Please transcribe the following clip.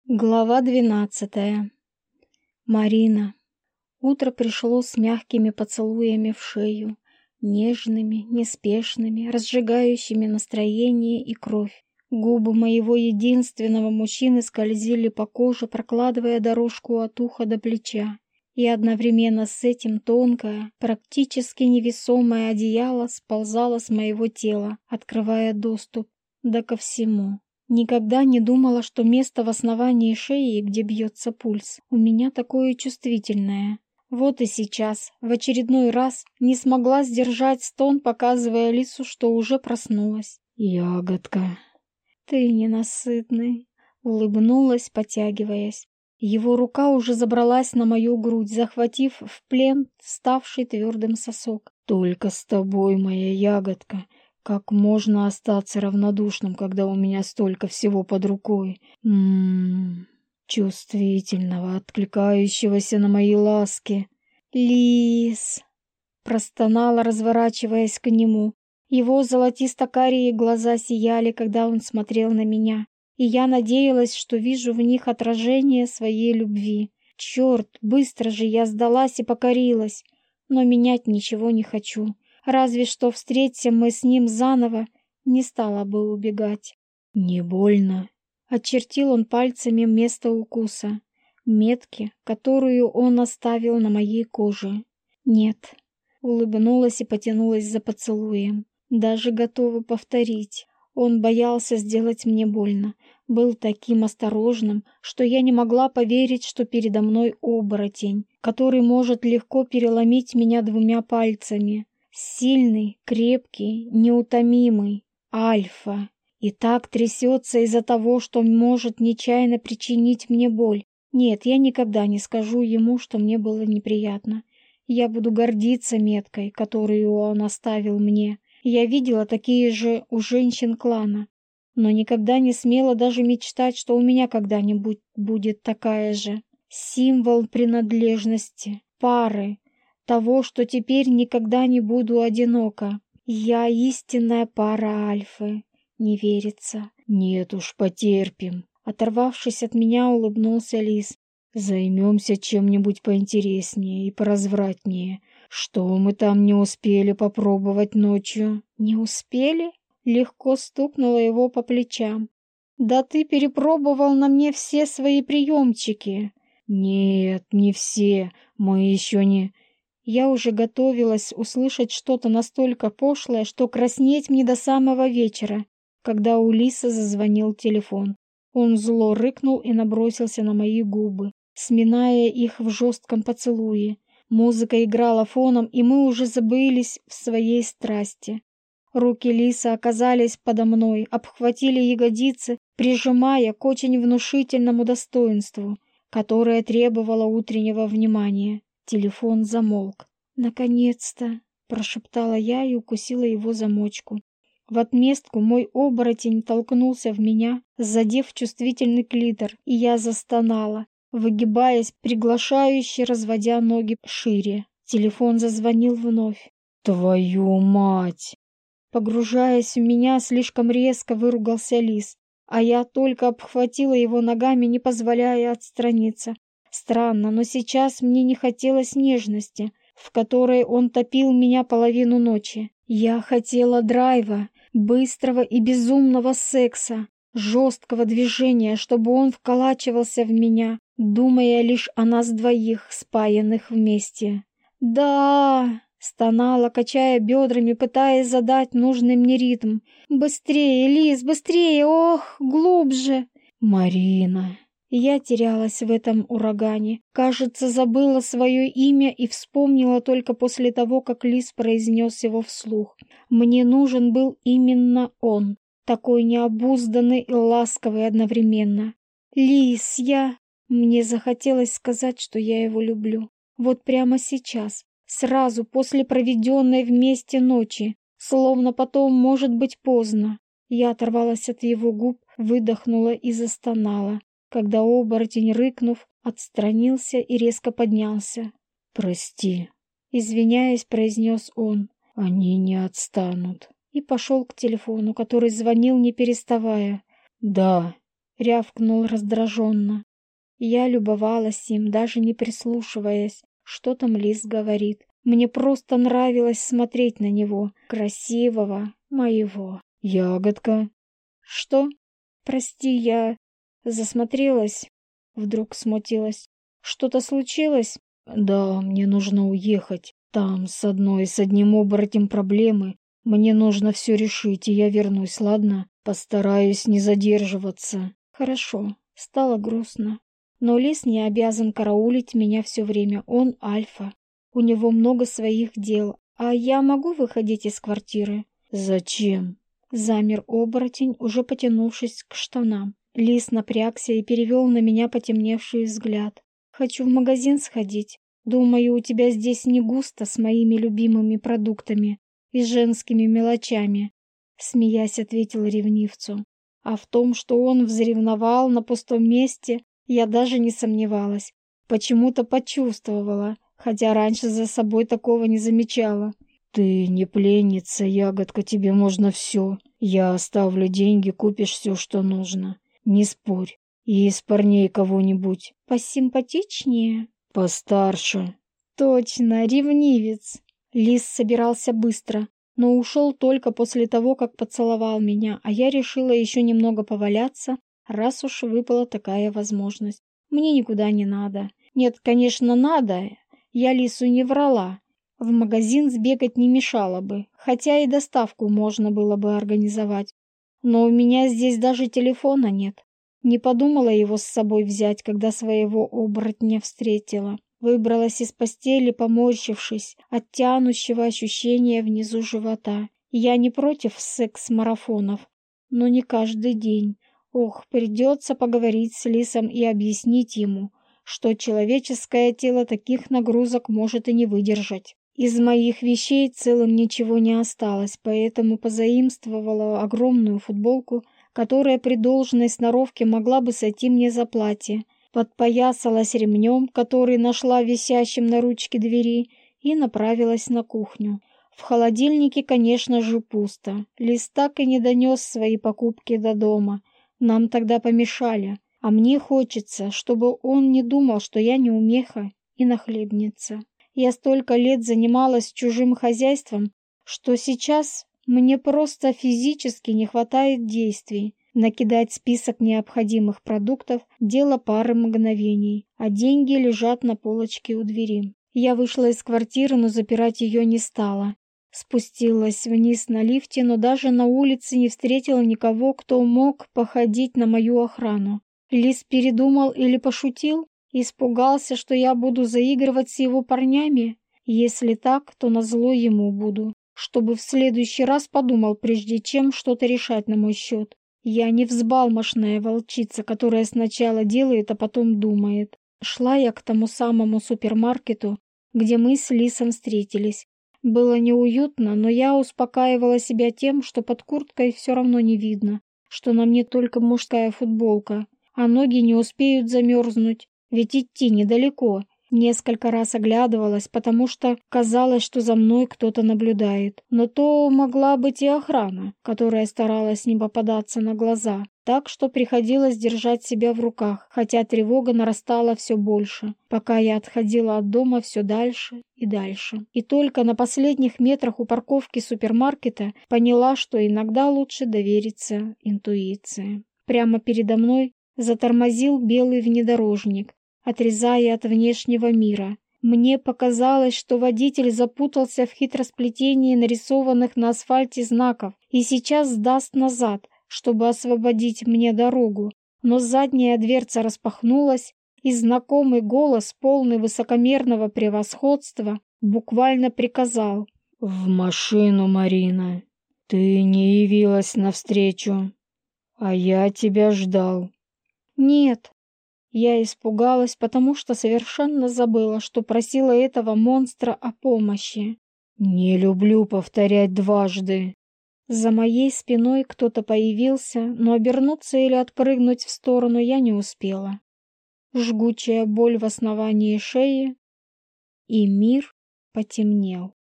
Глава 12. Марина. Утро пришло с мягкими поцелуями в шею, нежными, неспешными, разжигающими настроение и кровь. Губы моего единственного мужчины скользили по коже, прокладывая дорожку от уха до плеча. И одновременно с этим тонкое, практически невесомое одеяло сползало с моего тела, открывая доступ ко всему. Никогда не думала, что место в основании шеи, где бьется пульс, у меня такое чувствительное. Вот и сейчас, в очередной раз, не смогла сдержать стон, показывая Лису, что уже проснулась. «Ягодка, ты ненасытный», — улыбнулась, потягиваясь. Его рука уже забралась на мою грудь, захватив в плен ставший твердым сосок. «Только с тобой, моя ягодка. Как можно остаться равнодушным, когда у меня столько всего под рукой? Чувствительного, откликающегося на мои ласки». «Лис!» — простонала, разворачиваясь к нему. Его золотисто-карие глаза сияли, когда он смотрел на меня, и я надеялась, что вижу в них отражение своей любви. Черт, быстро же я сдалась и покорилась, но менять ничего не хочу. Разве что встреться мы с ним заново, не стала бы убегать. «Не больно?» — очертил он пальцами место укуса, метки, которую он оставил на моей коже. «Нет», — улыбнулась и потянулась за поцелуем. Даже готова повторить. Он боялся сделать мне больно, был таким осторожным, что я не могла поверить, что передо мной оборотень, который может легко переломить меня двумя пальцами. Сильный, крепкий, неутомимый, альфа. И так трясется из-за того, что может нечаянно причинить мне боль. Нет, я никогда не скажу ему, что мне было неприятно. Я буду гордиться меткой, которую он оставил мне. Я видела такие же у женщин клана, но никогда не смела даже мечтать, что у меня когда-нибудь будет такая же. Символ принадлежности, пары, того, что теперь никогда не буду одинока. Я истинная пара Альфы. Не верится. «Нет уж, потерпим». Оторвавшись от меня, улыбнулся Лис. «Займемся чем-нибудь поинтереснее и поразвратнее. Что мы там не успели попробовать ночью?» «Не успели?» Легко стукнула его по плечам. «Да ты перепробовал на мне все свои приемчики». «Нет, не все. Мы еще не...» Я уже готовилась услышать что-то настолько пошлое, что краснеть мне до самого вечера, когда у Лиса зазвонил телефон. Он зло рыкнул и набросился на мои губы, сминая их в жестком поцелуе. Музыка играла фоном, и мы уже забылись в своей страсти. Руки Лиса оказались подо мной, обхватили ягодицы, прижимая к очень внушительному достоинству, которое требовало утреннего внимания. Телефон замолк. «Наконец-то!» — прошептала я и укусила его замочку. В отместку мой оборотень толкнулся в меня, задев чувствительный клитор, и я застонала, выгибаясь, приглашающе разводя ноги шире. Телефон зазвонил вновь. «Твою мать!» Погружаясь в меня, слишком резко выругался Лис, а я только обхватила его ногами, не позволяя отстраниться. Странно, но сейчас мне не хотелось нежности, в которой он топил меня половину ночи. Я хотела драйва, быстрого и безумного секса, жесткого движения, чтобы он вколачивался в меня, думая лишь о нас двоих, спаянных вместе. «Да!» — стонала, качая бедрами, пытаясь задать нужный мне ритм. «Быстрее, Лис, быстрее! Ох, глубже!» «Марина!» Я терялась в этом урагане. Кажется, забыла свое имя и вспомнила только после того, как Лис произнес его вслух. Мне нужен был именно он, такой необузданный и ласковый одновременно. «Лис, я...» Мне захотелось сказать, что я его люблю. Вот прямо сейчас, сразу после проведенной вместе ночи, словно потом может быть поздно. Я оторвалась от его губ, выдохнула и застонала, когда оборотень, рыкнув, отстранился и резко поднялся. «Прости», — извиняясь, произнес он, — «они не отстанут». И пошел к телефону, который звонил не переставая. «Да», рявкнул раздраженно. Я любовалась им, даже не прислушиваясь, что там Лис говорит. Мне просто нравилось смотреть на него, красивого моего. «Ягодка!» «Что? Прости, я засмотрелась». Вдруг смутилась. «Что-то случилось?» «Да, мне нужно уехать. Там с одним оборотнем проблемы. Мне нужно все решить, и я вернусь, ладно? Постараюсь не задерживаться». «Хорошо». Стало грустно. Но Лис не обязан караулить меня все время. Он альфа. У него много своих дел. А я могу выходить из квартиры? «Зачем?» Замер оборотень, уже потянувшись к штанам. Лис напрягся и перевел на меня потемневший взгляд. «Хочу в магазин сходить. Думаю, у тебя здесь не густо с моими любимыми продуктами и женскими мелочами», смеясь, ответил ревнивцу. А в том, что он взревновал на пустом месте, я даже не сомневалась. Почему-то почувствовала, хотя раньше за собой такого не замечала. «Ты не пленница, ягодка, тебе можно все. Я оставлю деньги, купишь все, что нужно. Не спорь. И из парней кого-нибудь. Посимпатичнее?» «Постарше». «Точно, ревнивец». Лис собирался быстро, но ушел только после того, как поцеловал меня, а я решила еще немного поваляться, раз уж выпала такая возможность. Мне никуда не надо. Нет, конечно, надо. Я Лису не врала. В магазин сбегать не мешало бы, хотя и доставку можно было бы организовать. Но у меня здесь даже телефона нет. Не подумала его с собой взять, когда своего оборотня встретила. Выбралась из постели, поморщившись от тянущего ощущения внизу живота. Я не против секс-марафонов, но не каждый день. Ох, придется поговорить с Лисом и объяснить ему, что человеческое тело таких нагрузок может и не выдержать. Из моих вещей целым ничего не осталось, поэтому позаимствовала огромную футболку, которая при должной сноровке могла бы сойти мне за платье, подпоясалась ремнем, который нашла висящим на ручке двери, и направилась на кухню. В холодильнике, конечно же, пусто. Лис так и не донес свои покупки до дома. Нам тогда помешали, а мне хочется, чтобы он не думал, что я неумеха и нахлебница. Я столько лет занималась чужим хозяйством, что сейчас мне просто физически не хватает действий. Накидать список необходимых продуктов – дело пары мгновений, а деньги лежат на полочке у двери. Я вышла из квартиры, но запирать ее не стала. Спустилась вниз на лифте, но даже на улице не встретила никого, кто мог походить на мою охрану. Лис передумал или пошутил? Испугался, что я буду заигрывать с его парнями? Если так, то назло ему буду, чтобы в следующий раз подумал, прежде чем что-то решать на мой счет. Я не взбалмошная волчица, которая сначала делает, а потом думает. Шла я к тому самому супермаркету, где мы с Лисом встретились. Было неуютно, но я успокаивала себя тем, что под курткой все равно не видно, что на мне только мужская футболка, а ноги не успеют замерзнуть. Ведь идти недалеко. Несколько раз оглядывалась, потому что казалось, что за мной кто-то наблюдает. Но то могла быть и охрана, которая старалась не попадаться на глаза. Так что приходилось держать себя в руках, хотя тревога нарастала все больше, пока я отходила от дома все дальше и дальше. И только на последних метрах у парковки супермаркета поняла, что иногда лучше довериться интуиции. Прямо передо мной затормозил белый внедорожник, отрезая от внешнего мира. Мне показалось, что водитель запутался в хитросплетении нарисованных на асфальте знаков и сейчас сдаст назад, чтобы освободить мне дорогу. Но задняя дверца распахнулась, и знакомый голос, полный высокомерного превосходства, буквально приказал: «В машину, Марина! Ты не явилась навстречу, а я тебя ждал». «Нет». Я испугалась, потому что совершенно забыла, что просила этого монстра о помощи. «Не люблю повторять дважды». За моей спиной кто-то появился, но обернуться или отпрыгнуть в сторону я не успела. Жгучая боль в основании шеи, и мир потемнел.